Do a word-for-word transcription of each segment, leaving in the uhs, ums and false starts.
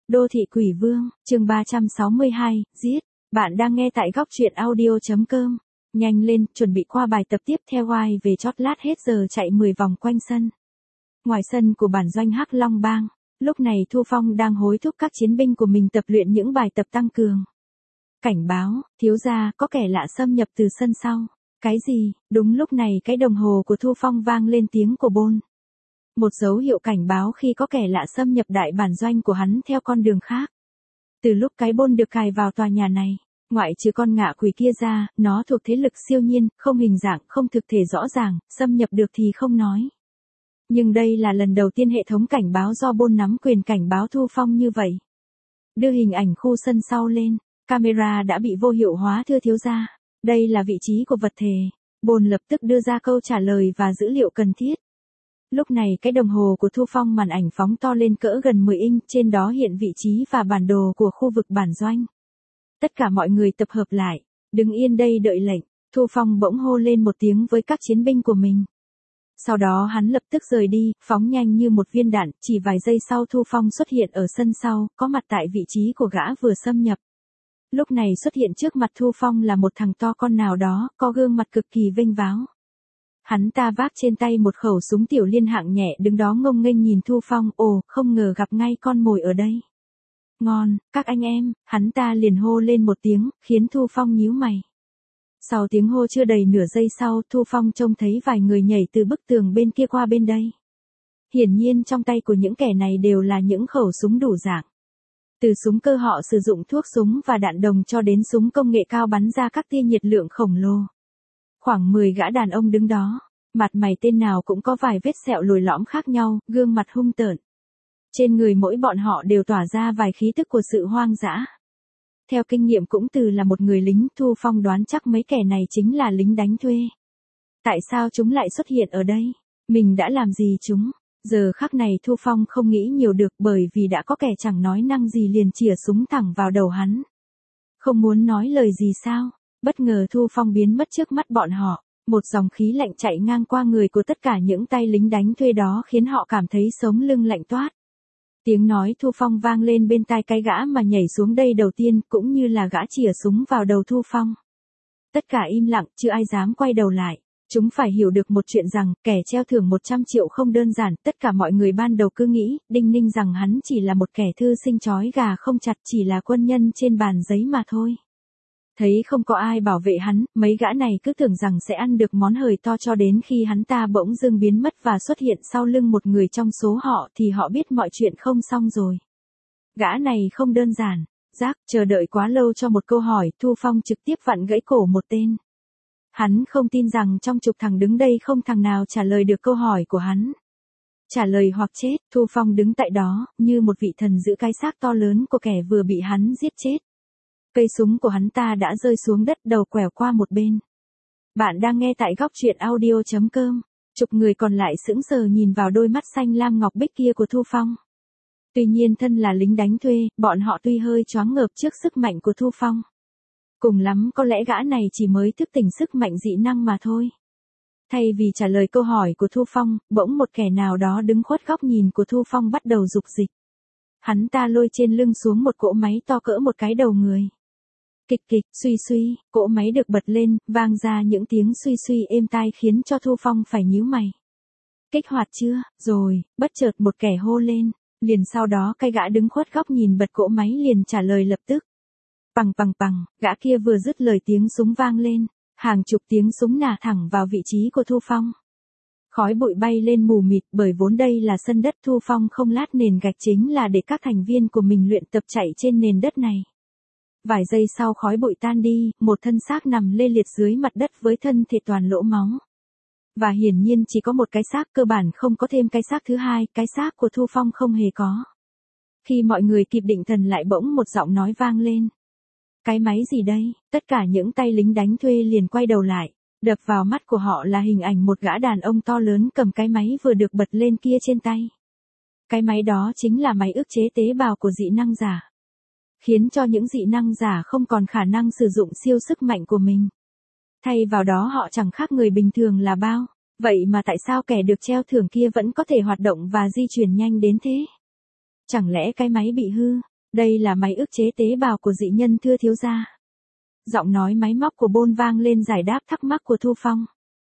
Đô thị quỷ vương, chương ba trăm sáu mươi hai, giết. Bạn đang nghe tại góc truyện audio.com. Nhanh lên, chuẩn bị qua bài tập tiếp theo oai về chót lát hết giờ chạy mười vòng quanh sân. Ngoài sân của bản doanh Hắc Long Bang, lúc này Thu Phong đang hối thúc các chiến binh của mình tập luyện những bài tập tăng cường. Cảnh báo, thiếu gia, có kẻ lạ xâm nhập từ sân sau. Cái gì? Đúng lúc này cái đồng hồ của Thu Phong vang lên tiếng của bôn. Một dấu hiệu cảnh báo khi có kẻ lạ xâm nhập đại bản doanh của hắn theo con đường khác. Từ lúc cái bôn được cài vào tòa nhà này, ngoại trừ con ngạ quỷ kia ra, nó thuộc thế lực siêu nhiên, không hình dạng, không thực thể rõ ràng, xâm nhập được thì không nói. Nhưng đây là lần đầu tiên hệ thống cảnh báo do bôn nắm quyền cảnh báo Thu Phong như vậy. Đưa hình ảnh khu sân sau lên, camera đã bị vô hiệu hóa thưa thiếu gia. Đây là vị trí của vật thể. Bôn lập tức đưa ra câu trả lời và dữ liệu cần thiết. Lúc này cái đồng hồ của Thu Phong màn ảnh phóng to lên cỡ gần mười inch, trên đó hiện vị trí và bản đồ của khu vực bản doanh. Tất cả mọi người tập hợp lại, đứng yên đây đợi lệnh. Thu Phong bỗng hô lên một tiếng với các chiến binh của mình. Sau đó hắn lập tức rời đi, phóng nhanh như một viên đạn, chỉ vài giây sau Thu Phong xuất hiện ở sân sau, có mặt tại vị trí của gã vừa xâm nhập. Lúc này xuất hiện trước mặt Thu Phong là một thằng to con nào đó, có gương mặt cực kỳ vênh váo. Hắn ta vác trên tay một khẩu súng tiểu liên hạng nhẹ đứng đó ngông nghênh nhìn Thu Phong, ồ, không ngờ gặp ngay con mồi ở đây. Ngon, các anh em, hắn ta liền hô lên một tiếng, khiến Thu Phong nhíu mày. Sau tiếng hô chưa đầy nửa giây sau, Thu Phong trông thấy vài người nhảy từ bức tường bên kia qua bên đây. Hiển nhiên trong tay của những kẻ này đều là những khẩu súng đủ dạng. Từ súng cơ họ sử dụng thuốc súng và đạn đồng cho đến súng công nghệ cao bắn ra các tia nhiệt lượng khổng lồ. Khoảng mười gã đàn ông đứng đó, mặt mày tên nào cũng có vài vết sẹo lồi lõm khác nhau, gương mặt hung tợn. Trên người mỗi bọn họ đều tỏa ra vài khí tức của sự hoang dã. Theo kinh nghiệm cũng từ là một người lính, Thu Phong đoán chắc mấy kẻ này chính là lính đánh thuê. Tại sao chúng lại xuất hiện ở đây? Mình đã làm gì chúng? Giờ khắc này Thu Phong không nghĩ nhiều được bởi vì đã có kẻ chẳng nói năng gì liền chỉa súng thẳng vào đầu hắn. Không muốn nói lời gì sao? Bất ngờ Thu Phong biến mất trước mắt bọn họ, một dòng khí lạnh chạy ngang qua người của tất cả những tay lính đánh thuê đó khiến họ cảm thấy sống lưng lạnh toát. Tiếng nói Thu Phong vang lên bên tai cái gã mà nhảy xuống đây đầu tiên, cũng như là gã chỉa súng vào đầu Thu Phong. Tất cả im lặng, chưa ai dám quay đầu lại. Chúng phải hiểu được một chuyện rằng, kẻ treo thưởng một trăm triệu không đơn giản, tất cả mọi người ban đầu cứ nghĩ, đinh ninh rằng hắn chỉ là một kẻ thư sinh chói gà không chặt, chỉ là quân nhân trên bàn giấy mà thôi. Thấy không có ai bảo vệ hắn, mấy gã này cứ tưởng rằng sẽ ăn được món hời to cho đến khi hắn ta bỗng dưng biến mất và xuất hiện sau lưng một người trong số họ thì họ biết mọi chuyện không xong rồi. Gã này không đơn giản. Giác, chờ đợi quá lâu cho một câu hỏi, Thu Phong trực tiếp vặn gãy cổ một tên. Hắn không tin rằng trong chục thằng đứng đây không thằng nào trả lời được câu hỏi của hắn. Trả lời hoặc chết, Thu Phong đứng tại đó, như một vị thần giữ cái xác to lớn của kẻ vừa bị hắn giết chết. Cây súng của hắn ta đã rơi xuống đất, đầu quẹo qua một bên. Bạn đang nghe tại góc truyện audio.com. Chục người còn lại sững sờ nhìn vào đôi mắt xanh lam ngọc bích kia của Thu Phong. Tuy nhiên thân là lính đánh thuê, bọn họ tuy hơi choáng ngợp trước sức mạnh của Thu Phong. Cùng lắm có lẽ gã này chỉ mới thức tỉnh sức mạnh dị năng mà thôi. Thay vì trả lời câu hỏi của Thu Phong, bỗng một kẻ nào đó đứng khuất góc nhìn của Thu Phong bắt đầu dục dịch. Hắn ta lôi trên lưng xuống một cỗ máy to cỡ một cái đầu người. Kịch kịch, suy suy, cỗ máy được bật lên, vang ra những tiếng suy suy êm tai khiến cho Thu Phong phải nhíu mày. Kích hoạt chưa? Rồi, bất chợt một kẻ hô lên, liền sau đó cái gã đứng khuất góc nhìn bật cỗ máy liền trả lời lập tức. Pằng pằng pằng, gã kia vừa dứt lời tiếng súng vang lên, hàng chục tiếng súng nả thẳng vào vị trí của Thu Phong. Khói bụi bay lên mù mịt bởi vốn đây là sân đất, Thu Phong không lát nền gạch chính là để các thành viên của mình luyện tập chạy trên nền đất này. Vài giây sau khói bụi tan đi, một thân xác nằm lê liệt dưới mặt đất với thân thể toàn lỗ máu. Và hiển nhiên chỉ có một cái xác, cơ bản không có thêm cái xác thứ hai, cái xác của Thu Phong không hề có. Khi mọi người kịp định thần lại bỗng một giọng nói vang lên. Cái máy gì đây? Tất cả những tay lính đánh thuê liền quay đầu lại. Đập vào mắt của họ là hình ảnh một gã đàn ông to lớn cầm cái máy vừa được bật lên kia trên tay. Cái máy đó chính là máy ức chế tế bào của dị năng giả. Khiến cho những dị năng giả không còn khả năng sử dụng siêu sức mạnh của mình. Thay vào đó họ chẳng khác người bình thường là bao. Vậy mà tại sao kẻ được treo thưởng kia vẫn có thể hoạt động và di chuyển nhanh đến thế? Chẳng lẽ cái máy bị hư? Đây là máy ức chế tế bào của dị nhân thưa thiếu gia. Giọng nói máy móc của Bôn vang lên giải đáp thắc mắc của Thu Phong.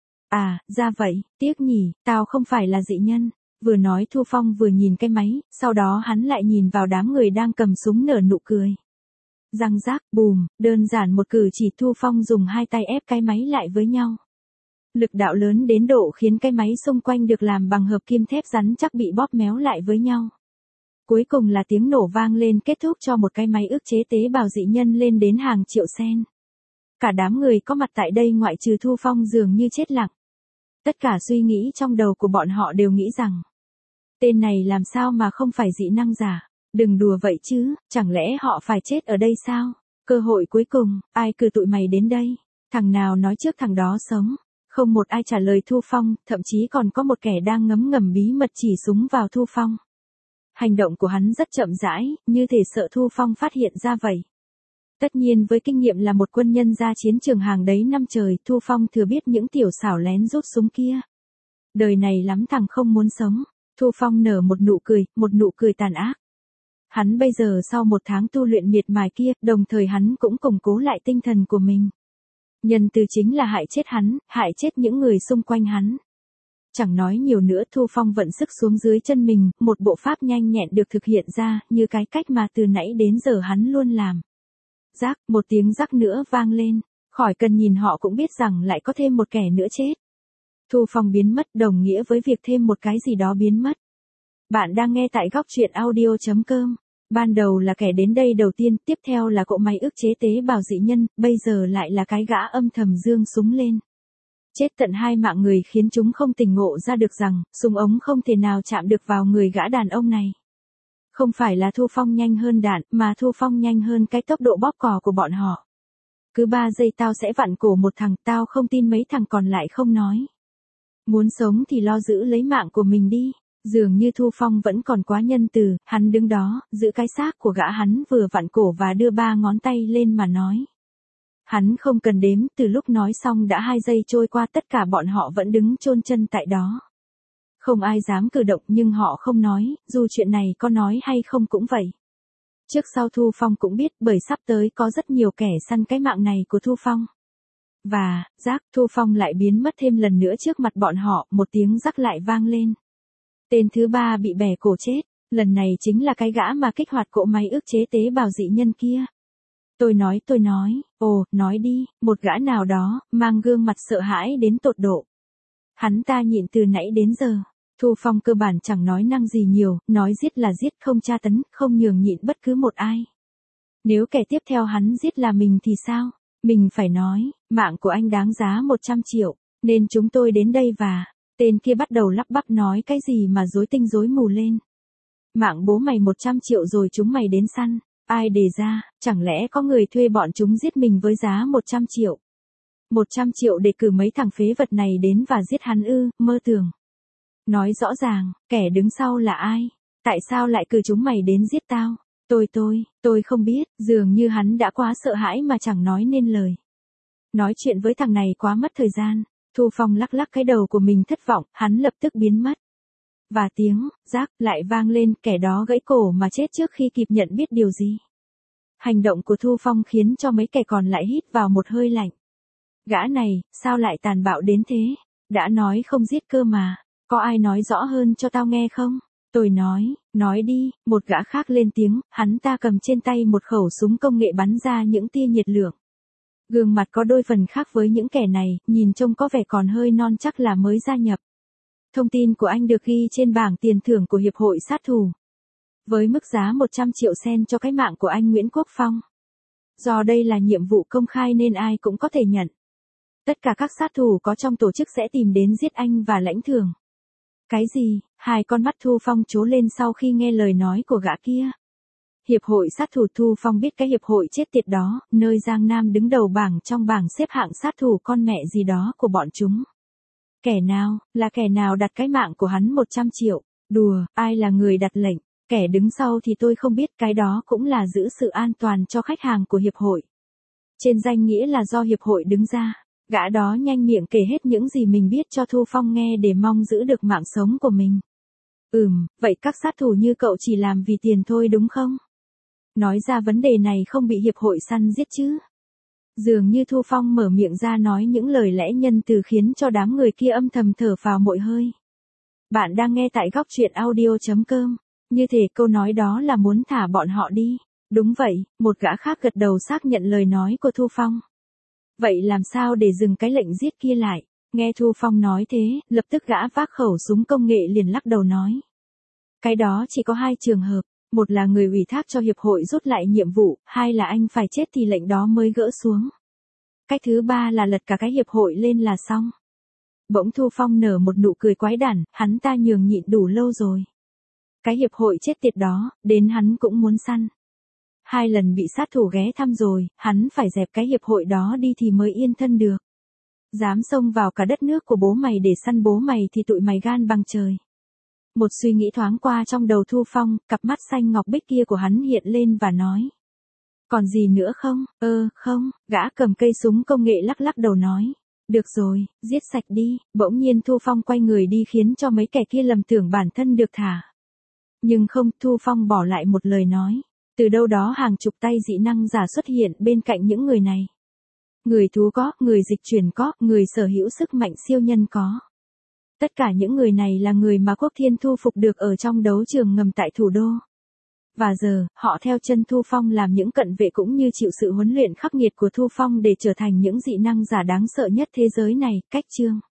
À, ra vậy, tiếc nhỉ, tao không phải là dị nhân. Vừa nói Thu Phong vừa nhìn cái máy, sau đó hắn lại nhìn vào đám người đang cầm súng nở nụ cười. Răng rác, bùm, đơn giản một cử chỉ Thu Phong dùng hai tay ép cái máy lại với nhau. Lực đạo lớn đến độ khiến cái máy xung quanh được làm bằng hợp kim thép rắn chắc bị bóp méo lại với nhau. Cuối cùng là tiếng nổ vang lên kết thúc cho một cái máy ức chế tế bào dị nhân lên đến hàng triệu sen. Cả đám người có mặt tại đây ngoại trừ Thu Phong dường như chết lặng. Tất cả suy nghĩ trong đầu của bọn họ đều nghĩ rằng, tên này làm sao mà không phải dị năng giả, đừng đùa vậy chứ, chẳng lẽ họ phải chết ở đây sao? Cơ hội cuối cùng, ai cử tụi mày đến đây? Thằng nào nói trước thằng đó sống? Không một ai trả lời Thu Phong, thậm chí còn có một kẻ đang ngấm ngầm bí mật chỉ súng vào Thu Phong. Hành động của hắn rất chậm rãi, như thể sợ Thu Phong phát hiện ra vậy. Tất nhiên với kinh nghiệm là một quân nhân ra chiến trường hàng đấy năm trời, Thu Phong thừa biết những tiểu xảo lén rút súng kia. Đời này lắm thằng không muốn sống. Thu Phong nở một nụ cười, một nụ cười tàn ác. Hắn bây giờ sau một tháng tu luyện miệt mài kia, đồng thời hắn cũng củng cố lại tinh thần của mình. Nhân từ chính là hại chết hắn, hại chết những người xung quanh hắn. Chẳng nói nhiều nữa, Thu Phong vận sức xuống dưới chân mình, một bộ pháp nhanh nhẹn được thực hiện ra, như cái cách mà từ nãy đến giờ hắn luôn làm. Rác, một tiếng rắc nữa vang lên, khỏi cần nhìn họ cũng biết rằng lại có thêm một kẻ nữa chết. Thu Phong biến mất đồng nghĩa với việc thêm một cái gì đó biến mất. Bạn đang nghe tại góc truyện audio chấm com. Ban đầu là kẻ đến đây đầu tiên, tiếp theo là cỗ máy ức chế tế bào dị nhân, bây giờ lại là cái gã âm thầm giương súng lên. Chết tận hai mạng người khiến chúng không tỉnh ngộ ra được rằng, súng ống không thể nào chạm được vào người gã đàn ông này. Không phải là Thu Phong nhanh hơn đạn, mà Thu Phong nhanh hơn cái tốc độ bóp cò của bọn họ. Cứ ba giây tao sẽ vặn cổ một thằng, tao không tin mấy thằng còn lại không nói. Muốn sống thì lo giữ lấy mạng của mình đi. Dường như Thu Phong vẫn còn quá nhân từ, hắn đứng đó, giữ cái xác của gã hắn vừa vặn cổ và đưa ba ngón tay lên mà nói. Hắn không cần đếm, từ lúc nói xong đã hai giây trôi qua, tất cả bọn họ vẫn đứng chôn chân tại đó. Không ai dám cử động nhưng họ không nói, dù chuyện này có nói hay không cũng vậy. Trước sau Thu Phong cũng biết bởi sắp tới có rất nhiều kẻ săn cái mạng này của Thu Phong. Và, rác, Thu Phong lại biến mất thêm lần nữa trước mặt bọn họ, một tiếng rắc lại vang lên. Tên thứ ba bị bẻ cổ chết, lần này chính là cái gã mà kích hoạt cỗ máy ức chế tế bào dị nhân kia. Tôi nói tôi nói, ồ, nói đi, một gã nào đó, mang gương mặt sợ hãi đến tột độ. Hắn ta nhịn từ nãy đến giờ, Thu Phong cơ bản chẳng nói năng gì nhiều, nói giết là giết, không tra tấn, không nhường nhịn bất cứ một ai. Nếu kẻ tiếp theo hắn giết là mình thì sao? Mình phải nói, mạng của anh đáng giá một trăm triệu, nên chúng tôi đến đây và... Tên kia bắt đầu lắp bắp nói cái gì mà rối tinh rối mù lên. Mạng bố mày một trăm triệu rồi chúng mày đến săn. Ai đề ra, chẳng lẽ có người thuê bọn chúng giết mình với giá một trăm triệu? một trăm triệu để cử mấy thằng phế vật này đến và giết hắn ư, mơ tưởng. Nói rõ ràng, kẻ đứng sau là ai? Tại sao lại cử chúng mày đến giết tao? Tôi tôi, tôi không biết, dường như hắn đã quá sợ hãi mà chẳng nói nên lời. Nói chuyện với thằng này quá mất thời gian. Thu Phong lắc lắc cái đầu của mình thất vọng, hắn lập tức biến mất. Và tiếng, rác, lại vang lên, kẻ đó gãy cổ mà chết trước khi kịp nhận biết điều gì. Hành động của Thu Phong khiến cho mấy kẻ còn lại hít vào một hơi lạnh. Gã này, sao lại tàn bạo đến thế? Đã nói không giết cơ mà, có ai nói rõ hơn cho tao nghe không? Tôi nói, nói đi, một gã khác lên tiếng, hắn ta cầm trên tay một khẩu súng công nghệ bắn ra những tia nhiệt lượng. Gương mặt có đôi phần khác với những kẻ này, nhìn trông có vẻ còn hơi non chắc là mới gia nhập. Thông tin của anh được ghi trên bảng tiền thưởng của Hiệp hội Sát thủ. Với mức giá một trăm triệu sen cho cái mạng của anh Nguyễn Quốc Phong. Do đây là nhiệm vụ công khai nên ai cũng có thể nhận. Tất cả các sát thủ có trong tổ chức sẽ tìm đến giết anh và lãnh thưởng. Cái gì? Hai con mắt Thu Phong trố lên sau khi nghe lời nói của gã kia. Hiệp hội sát thủ. Thu Phong biết cái hiệp hội chết tiệt đó, nơi Giang Nam đứng đầu bảng trong bảng xếp hạng sát thủ con mẹ gì đó của bọn chúng. Kẻ nào, là kẻ nào đặt cái mạng của hắn một trăm triệu? Đùa, ai là người đặt lệnh? Kẻ đứng sau thì tôi không biết, cái đó cũng là giữ sự an toàn cho khách hàng của hiệp hội. Trên danh nghĩa là do hiệp hội đứng ra, gã đó nhanh miệng kể hết những gì mình biết cho Thu Phong nghe để mong giữ được mạng sống của mình. Ừm, vậy các sát thủ như cậu chỉ làm vì tiền thôi đúng không? nói ra vấn đề này không bị hiệp hội săn giết chứ. Dường như Thu Phong mở miệng ra nói những lời lẽ nhân từ khiến cho đám người kia âm thầm thở phào một hơi. Bạn đang nghe tại góc truyện audio.com. Như thể câu nói đó là muốn thả bọn họ đi. Đúng vậy, một gã khác gật đầu xác nhận lời nói của Thu Phong. Vậy làm sao để dừng cái lệnh giết kia lại? Nghe Thu Phong nói thế, lập tức gã vác khẩu súng công nghệ liền lắc đầu nói. Cái đó chỉ có hai trường hợp, một là người ủy thác cho hiệp hội rút lại nhiệm vụ, hai là anh phải chết thì lệnh đó mới gỡ xuống. Cách thứ ba là lật cả cái hiệp hội lên là xong. Bỗng Thu Phong nở một nụ cười quái đản, hắn ta nhường nhịn đủ lâu rồi. Cái hiệp hội chết tiệt đó, đến hắn cũng muốn săn. Hai lần bị sát thủ ghé thăm rồi, hắn phải dẹp cái hiệp hội đó đi thì mới yên thân được. Dám xông vào cả đất nước của bố mày để săn bố mày thì tụi mày gan bằng trời. Một suy nghĩ thoáng qua trong đầu Thu Phong, cặp mắt xanh ngọc bích kia của hắn hiện lên và nói. Còn gì nữa không? Ơ, không, gã cầm cây súng công nghệ lắc lắc đầu nói. Được rồi, giết sạch đi. Bỗng nhiên Thu Phong quay người đi khiến cho mấy kẻ kia lầm tưởng bản thân được thả. Nhưng không, Thu Phong bỏ lại một lời nói. Từ đâu đó hàng chục tay dị năng giả xuất hiện bên cạnh những người này. Người thú có, người dịch chuyển có, người sở hữu sức mạnh siêu nhân có. Tất cả những người này là người mà Quốc Thiên thu phục được ở trong đấu trường ngầm tại thủ đô. Và giờ, họ theo chân Thu Phong làm những cận vệ cũng như chịu sự huấn luyện khắc nghiệt của Thu Phong để trở thành những dị năng giả đáng sợ nhất thế giới này, cách chương.